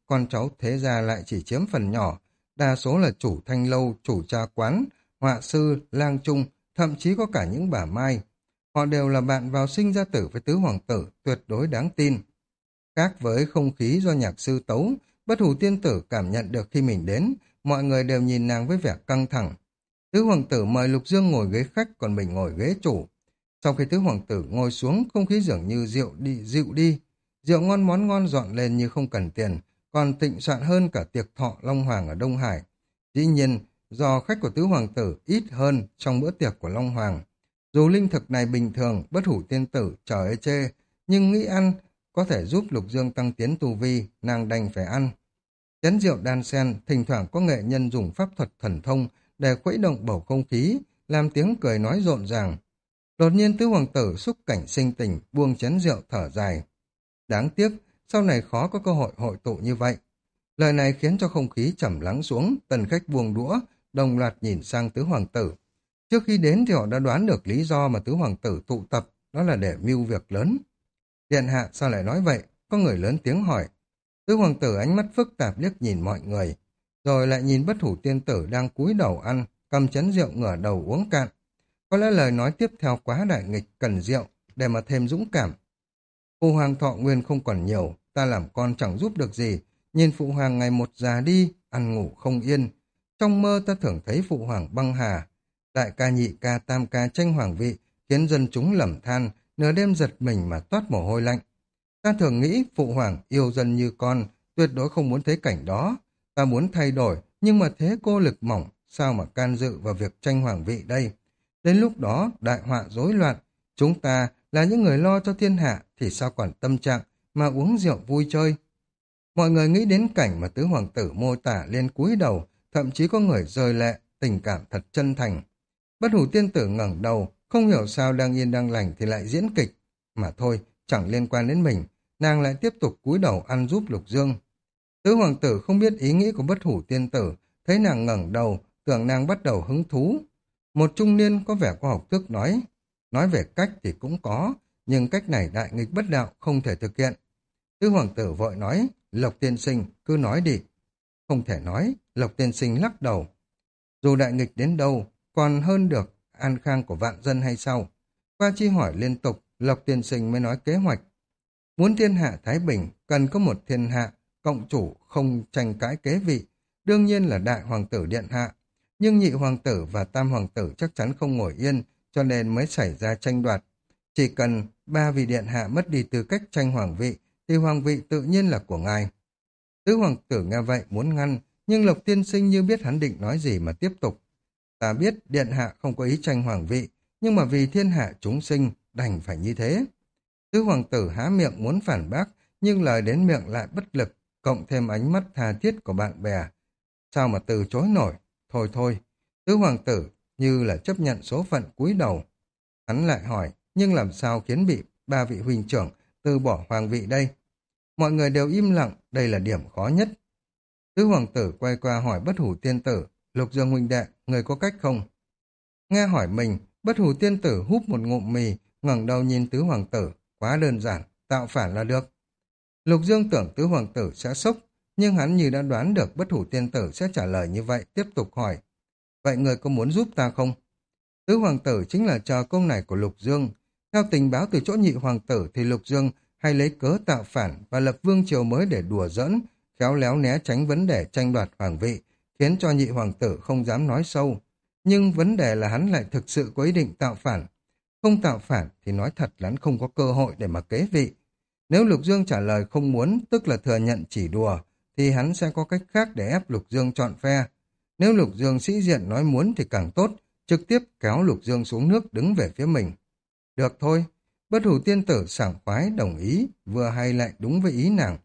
con cháu thế gia lại chỉ chiếm phần nhỏ, đa số là chủ thanh lâu, chủ trà quán, họa sư, lang trung, thậm chí có cả những bà Mai. Họ đều là bạn vào sinh ra tử với tứ hoàng tử, tuyệt đối đáng tin. Khác với không khí do nhạc sư tấu, Bất Hủ Tiên Tử cảm nhận được khi mình đến, mọi người đều nhìn nàng với vẻ căng thẳng. Tứ hoàng tử mời Lục Dương ngồi ghế khách, còn mình ngồi ghế chủ. Sau khi tứ hoàng tử ngồi xuống, không khí dường như dịu đi. Rượu ngon món ngon dọn lên như không cần tiền, còn thịnh soạn hơn cả tiệc thọ Long Hoàng ở Đông Hải. Dĩ nhiên, do khách của tứ hoàng tử ít hơn trong bữa tiệc của Long Hoàng. Dù linh thực này bình thường, Bất Hủ Tiên Tử trời ơi chê, nhưng nghĩ ăn có thể giúp Lục Dương tăng tiến tu vi, nàng đành phải ăn. Chén rượu đan sen, thỉnh thoảng có nghệ nhân dùng pháp thuật thần thông để khuấy động bầu không khí, làm tiếng cười nói rộn ràng. Đột nhiên tứ hoàng tử xúc cảnh sinh tình, buông chén rượu thở dài. Đáng tiếc, sau này khó có cơ hội hội tụ như vậy. Lời này khiến cho không khí trầm lắng xuống, tần khách buông đũa, đồng loạt nhìn sang tứ hoàng tử. Trước khi đến thì họ đã đoán được lý do mà tứ hoàng tử tụ tập, đó là để mưu việc lớn. Điện hạ sao lại nói vậy? Có người lớn tiếng hỏi. Tứ hoàng tử ánh mắt phức tạp liếc nhìn mọi người, rồi lại nhìn Bất Hủ Tiên Tử đang cúi đầu ăn, cầm chén rượu ngửa đầu uống cạn. Có lẽ lời nói tiếp theo quá đại nghịch, cần rượu để mà thêm dũng cảm. Phụ hoàng thọ nguyên không còn nhiều, ta làm con chẳng giúp được gì, nhìn phụ hoàng ngày một già đi, ăn ngủ không yên. Trong mơ ta thường thấy phụ hoàng băng hà, đại ca nhị ca tam ca tranh hoàng vị, khiến dân chúng lầm than, nửa đêm giật mình mà toát mồ hôi lạnh. Ta thường nghĩ phụ hoàng yêu dân như con, tuyệt đối không muốn thấy cảnh đó. Ta muốn thay đổi, nhưng mà thế cô lực mỏng, sao mà can dự vào việc tranh hoàng vị đây? Đến lúc đó, đại họa rối loạn, chúng ta là những người lo cho thiên hạ thì sao còn tâm trạng mà uống rượu vui chơi. Mọi người nghĩ đến cảnh mà tứ hoàng tử mô tả lên cúi đầu, thậm chí có người rơi lệ, tình cảm thật chân thành. Bất Hủ Tiên Tử ngẩng đầu, không hiểu sao đang yên đang lành thì lại diễn kịch. Mà thôi, chẳng liên quan đến mình, nàng lại tiếp tục cúi đầu ăn giúp Lục Dương. Tứ hoàng tử không biết ý nghĩ của Bất Hủ Tiên Tử, thấy nàng ngẩng đầu, tưởng nàng bắt đầu hứng thú. Một trung niên có vẻ có học thức nói về cách thì cũng có, nhưng cách này đại nghịch bất đạo, không thể thực hiện. Tứ hoàng tử vội nói, Lộc tiên sinh, cứ nói đi. Không thể nói, Lộc tiên sinh lắc đầu. Dù đại nghịch đến đâu, còn hơn được an khang của vạn dân hay sao? Qua chi hỏi liên tục, Lộc tiên sinh mới nói kế hoạch. Muốn thiên hạ thái bình, cần có một thiên hạ, cộng chủ không tranh cãi kế vị, đương nhiên là đại hoàng tử điện hạ. Nhưng nhị hoàng tử và tam hoàng tử chắc chắn không ngồi yên, cho nên mới xảy ra tranh đoạt. Chỉ cần ba vị điện hạ mất đi tư cách tranh hoàng vị, thì hoàng vị tự nhiên là của ngài. Tứ hoàng tử nghe vậy muốn ngăn, nhưng Lộc tiên sinh như biết hắn định nói gì mà tiếp tục. Ta biết điện hạ không có ý tranh hoàng vị, nhưng mà vì thiên hạ chúng sinh, đành phải như thế. Tứ hoàng tử há miệng muốn phản bác, nhưng lời đến miệng lại bất lực, cộng thêm ánh mắt tha thiết của bạn bè. Sao mà từ chối nổi? Thôi thôi, tứ hoàng tử như là chấp nhận số phận cúi đầu. Hắn lại hỏi, nhưng làm sao khiến bị ba vị huynh trưởng từ bỏ hoàng vị đây? Mọi người đều im lặng, đây là điểm khó nhất. Tứ hoàng tử quay qua hỏi Bất Hủ Tiên Tử, Lục Dương huynh đệ, người có cách không? Nghe hỏi mình, Bất Hủ Tiên Tử húp một ngụm mì, ngẩng đầu nhìn tứ hoàng tử, quá đơn giản, tạo phản là được. Lục Dương tưởng tứ hoàng tử sẽ sốc, nhưng hắn như đã đoán được Bất Hủ Tiên Tử sẽ trả lời như vậy, tiếp tục hỏi. Vậy người có muốn giúp ta không? Tứ hoàng tử chính là chờ câu này của Lục Dương. Theo tình báo từ chỗ nhị hoàng tử thì Lục Dương hay lấy cớ tạo phản và lập vương triều mới để đùa giỡn, khéo léo né tránh vấn đề tranh đoạt hoàng vị, khiến cho nhị hoàng tử không dám nói sâu. Nhưng vấn đề là hắn lại thực sự có ý định tạo phản. Không tạo phản thì nói thật là hắn không có cơ hội để mà kế vị. Nếu Lục Dương trả lời không muốn, tức là thừa nhận chỉ đùa, thì hắn sẽ có cách khác để ép Lục Dương chọn phe. Nếu Lục Dương sĩ diện nói muốn thì càng tốt, trực tiếp kéo Lục Dương xuống nước đứng về phía mình. Được thôi, Bất Hủ Tiên Tử sảng khoái đồng ý, vừa hay lại đúng với ý nàng.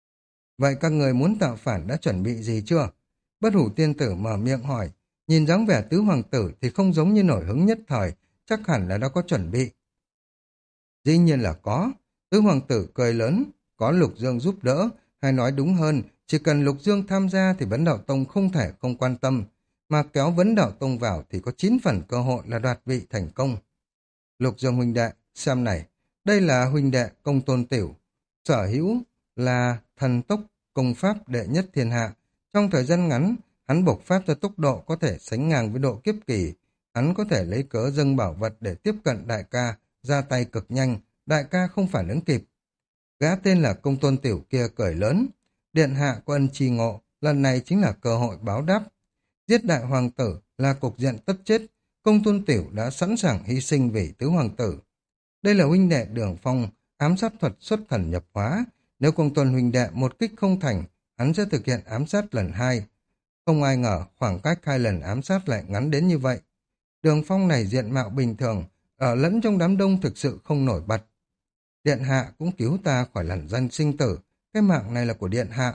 Vậy các người muốn tạo phản đã chuẩn bị gì chưa? Bất Hủ Tiên Tử mở miệng hỏi, nhìn dáng vẻ tứ hoàng tử thì không giống như nổi hứng nhất thời, chắc hẳn là đã có chuẩn bị. Dĩ nhiên là có. Tứ hoàng tử cười lớn, có Lục Dương giúp đỡ, hay nói đúng hơn, chỉ cần Lục Dương tham gia thì Vấn Đạo Tông không thể không quan tâm, mà kéo Vấn Đạo Tông vào thì có 9 phần cơ hội là đoạt vị thành công. Lục Dương huynh đệ, xem này, đây là huynh đệ Công Tôn Tiểu, sở hữu là thần tốc công pháp đệ nhất thiên hạ. Trong thời gian ngắn, hắn bộc phát ra tốc độ có thể sánh ngang với độ kiếp kỳ. Hắn có thể lấy cớ dâng bảo vật để tiếp cận đại ca, ra tay cực nhanh, đại ca không phản ứng kịp. Gã tên là Công Tôn Tiểu kia cười lớn. Điện hạ có ân tri ngộ, lần này chính là cơ hội báo đáp. Giết đại hoàng tử là cục diện tất chết, Công Tôn Tiểu đã sẵn sàng hy sinh vì tứ hoàng tử. Đây là huynh đệ Đường Phong, ám sát thuật xuất thần nhập hóa. Nếu Công Tôn huynh đệ một kích không thành, hắn sẽ thực hiện ám sát lần hai. Không ai ngờ khoảng cách hai lần ám sát lại ngắn đến như vậy. Đường Phong này diện mạo bình thường, ở lẫn trong đám đông thực sự không nổi bật. Điện hạ cũng cứu ta khỏi lằn danh sinh tử, cái mạng này là của điện hạ.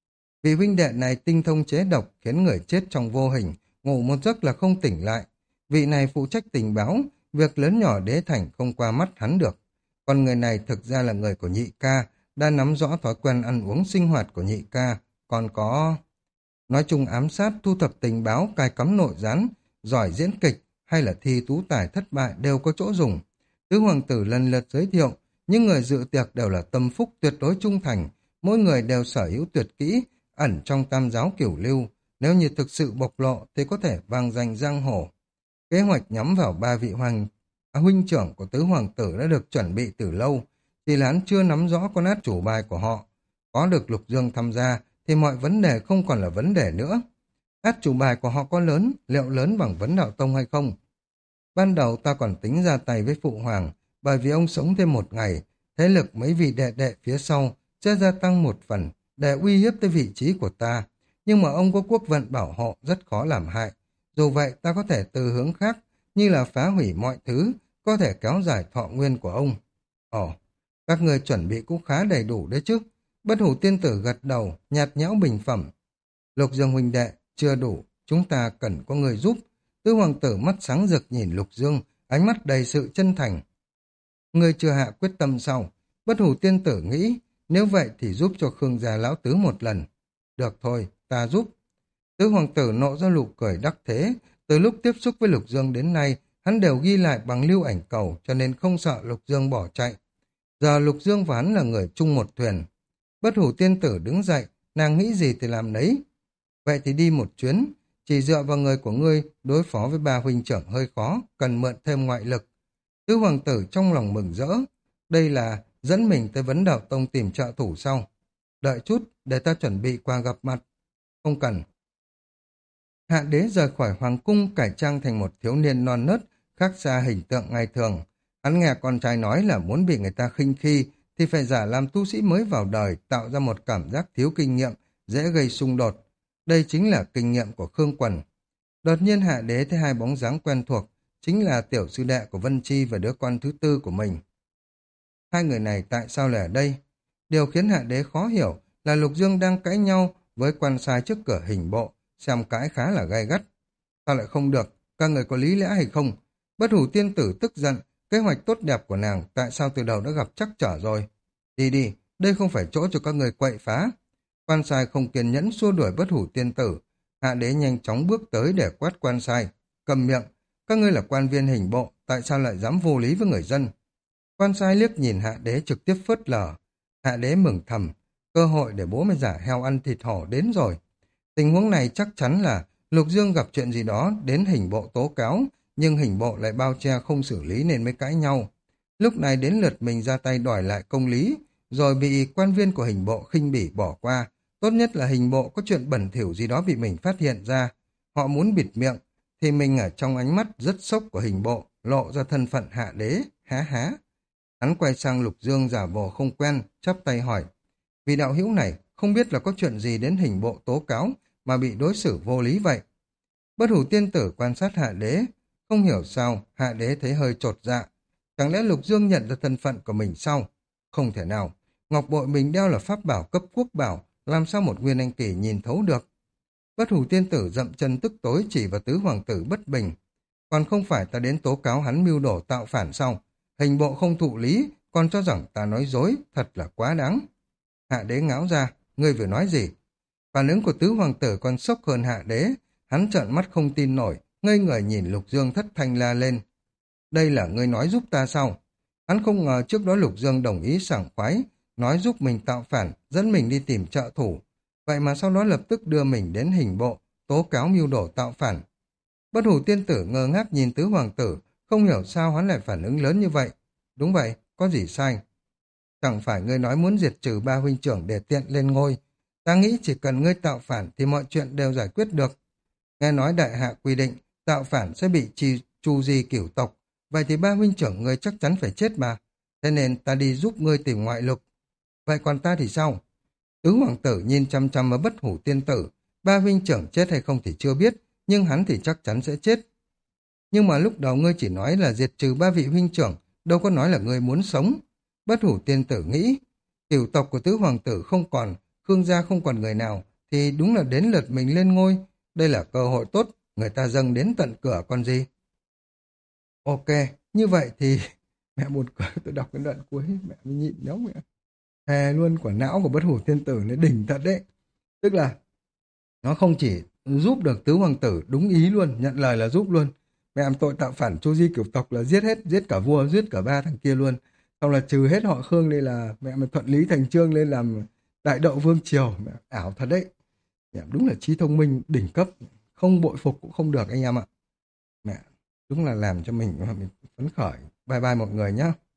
Vì huynh đệ này tinh thông chế độc khiến người chết trong vô hình, ngủ một giấc là không tỉnh lại. Vị này phụ trách tình báo, việc lớn nhỏ đế thành không qua mắt hắn được. Còn người này thực ra là người của nhị ca, đã nắm rõ thói quen ăn uống sinh hoạt của nhị ca. Còn có... Nói chung ám sát, thu thập tình báo, cài cắm nội gián, giỏi diễn kịch hay là thi tú tài thất bại đều có chỗ dùng. Tứ hoàng tử lần lượt giới thiệu, những người dự tiệc đều là tâm phúc tuyệt đối trung thành, mỗi người đều sở hữu tuyệt kỹ, ẩn trong tam giáo cửu lưu, nếu như thực sự bộc lộ thì có thể vang danh giang hồ. Kế hoạch nhắm vào ba vị huynh trưởng của tứ hoàng tử đã được chuẩn bị từ lâu, chỉ là hắn chưa nắm rõ con át chủ bài của họ. Có được Lục Dương tham gia thì mọi vấn đề không còn là vấn đề nữa. Át chủ bài của họ có lớn, liệu lớn bằng Vấn Đạo Tông hay không? Ban đầu ta còn tính ra tay với Phụ Hoàng, bởi vì ông sống thêm một ngày, thế lực mấy vị đệ đệ phía sau sẽ gia tăng một phần để uy hiếp tới vị trí của ta. Nhưng mà ông có quốc vận bảo hộ rất khó làm hại. Dù vậy ta có thể từ hướng khác, như là phá hủy mọi thứ, có thể kéo dài thọ nguyên của ông. Ồ, các người chuẩn bị cũng khá đầy đủ đấy chứ. Bất Hủ tiên tử gật đầu, nhạt nhẽo bình phẩm. Lục Dương huynh đệ, chưa đủ, chúng ta cần có người giúp. Tứ hoàng tử mắt sáng rực nhìn Lục Dương, ánh mắt đầy sự chân thành. Người chưa hạ quyết tâm sau. Bất Hủ tiên tử nghĩ, nếu vậy thì giúp cho Khương gia lão tứ một lần. Được thôi, ta giúp. Tứ hoàng tử nộ ra nụ cười đắc thế. Từ lúc tiếp xúc với Lục Dương đến nay, hắn đều ghi lại bằng lưu ảnh cầu, cho nên không sợ Lục Dương bỏ chạy. Giờ Lục Dương và hắn là người chung một thuyền. Bất Hủ tiên tử đứng dậy, nàng nghĩ gì thì làm nấy. Vậy thì đi một chuyến, chỉ dựa vào người của ngươi đối phó với ba huynh trưởng hơi khó, cần mượn thêm ngoại lực. Tứ hoàng tử trong lòng mừng rỡ. Đây là dẫn mình tới Vấn Đạo Tông tìm trợ thủ sau. Đợi chút, để ta chuẩn bị qua gặp mặt. Không cần. Hạ đế rời khỏi hoàng cung cải trang thành một thiếu niên non nớt, khác xa hình tượng ngày thường. Hắn nghe con trai nói là muốn bị người ta khinh khi, thì phải giả làm tu sĩ mới vào đời, tạo ra một cảm giác thiếu kinh nghiệm, dễ gây xung đột. Đây chính là kinh nghiệm của Khương Quần. Đột nhiên hạ đế thấy hai bóng dáng quen thuộc, chính là tiểu sư đệ của Vân Chi và đứa con thứ tư của mình. Hai người này tại sao lại ở đây? Điều khiến hạ đế khó hiểu là Lục Dương đang cãi nhau với quan sai trước cửa hình bộ, xem cãi khá là gay gắt. Sao lại không được? Các người có lý lẽ hay không? Bất Hủ tiên tử tức giận, kế hoạch tốt đẹp của nàng tại sao từ đầu đã gặp trắc trở rồi? Đi đi, đây không phải chỗ cho các người quậy phá. Quan sai không kiên nhẫn xua đuổi Bất Hủ tiên tử. Hạ đế nhanh chóng bước tới để quát quan sai. Cầm miệng, các ngươi là quan viên hình bộ, tại sao lại dám vô lý với người dân? Quan sai liếc nhìn hạ đế trực tiếp phớt lờ. Hạ đế mừng thầm, cơ hội để bố mẹ giả heo ăn thịt hổ đến rồi. Tình huống này chắc chắn là Lục Dương gặp chuyện gì đó đến hình bộ tố cáo, nhưng hình bộ lại bao che không xử lý nên mới cãi nhau. Lúc này đến lượt mình ra tay đòi lại công lý, rồi bị quan viên của hình bộ khinh bỉ bỏ qua. Tốt nhất là hình bộ có chuyện bẩn thỉu gì đó bị mình phát hiện ra. Họ muốn bịt miệng, thì mình ở trong ánh mắt rất sốc của hình bộ, lộ ra thân phận hạ đế, há há. Hắn quay sang Lục Dương giả vờ không quen, chắp tay hỏi. Vì đạo hữu này không biết là có chuyện gì đến hình bộ tố cáo mà bị đối xử vô lý vậy. Bất Hủ tiên tử quan sát hạ đế, không hiểu sao hạ đế thấy hơi chột dạ. Chẳng lẽ Lục Dương nhận ra thân phận của mình sao? Không thể nào, ngọc bội mình đeo là pháp bảo cấp quốc bảo, làm sao một nguyên anh kỳ nhìn thấu được? Bất Hủ tiên tử dậm chân tức tối chỉ vào tứ hoàng tử bất bình. Còn không phải ta đến tố cáo hắn mưu đồ tạo phản sao? Hình bộ không thụ lý, còn cho rằng ta nói dối, thật là quá đáng. Hạ đế ngáo ra, ngươi vừa nói gì? Phản ứng của tứ hoàng tử còn sốc hơn hạ đế, hắn trợn mắt không tin nổi, ngây người nhìn Lục Dương thất thanh la lên. Đây là ngươi nói giúp ta sao? Hắn không ngờ trước đó Lục Dương đồng ý sảng khoái, nói giúp mình tạo phản, dẫn mình đi tìm trợ thủ. vậy mà sau đó lập tức đưa mình đến hình bộ, tố cáo mưu đồ tạo phản. Bất hủ tiên tử ngơ ngác nhìn tứ hoàng tử, không hiểu sao hắn lại phản ứng lớn như vậy. Đúng vậy, có gì sai? Chẳng phải ngươi nói muốn diệt trừ ba huynh trưởng để tiện lên ngôi. Ta nghĩ chỉ cần ngươi tạo phản thì mọi chuyện đều giải quyết được. Nghe nói đại hạ quy định, tạo phản sẽ bị tru di cửu tộc. Vậy thì ba huynh trưởng ngươi chắc chắn phải chết mà. Thế nên ta đi giúp ngươi tìm ngoại lực. Vậy còn ta thì sao? Tứ hoàng tử nhìn chăm chăm vào bất hủ tiên tử. Ba huynh trưởng chết hay không thì chưa biết, nhưng hắn thì chắc chắn sẽ chết. Nhưng mà lúc đầu ngươi chỉ nói là diệt trừ ba vị huynh trưởng, đâu có nói là ngươi muốn sống. Bất hủ tiên tử nghĩ, tiểu tộc của tứ hoàng tử không còn, Khương gia không còn người nào, thì đúng là đến lượt mình lên ngôi. Đây là cơ hội tốt, người ta dâng đến tận cửa còn gì. Ok, như vậy thì mẹ buồn cười, tôi đọc cái đoạn cuối mẹ mới nhịn nhóc mẹ. Thề luôn, quả não của bất hủ tiên tử nó đỉnh thật đấy. Tức là nó không chỉ giúp được tứ hoàng tử đúng ý luôn, nhận lời là giúp luôn. Mẹ em tội tạo phản Chu Di cửu tộc là giết hết, giết cả vua, giết cả ba thằng kia luôn. Xong là trừ hết họ Khương đây là mẹ mà thuận lý thành chương lên làm đại đậu vương triều. Mẹ, ảo thật đấy. Mẹ đúng là trí thông minh đỉnh cấp, không bội phục cũng không được anh em ạ. Mẹ đúng là làm cho mình phấn khởi. Bye bye mọi người nhá.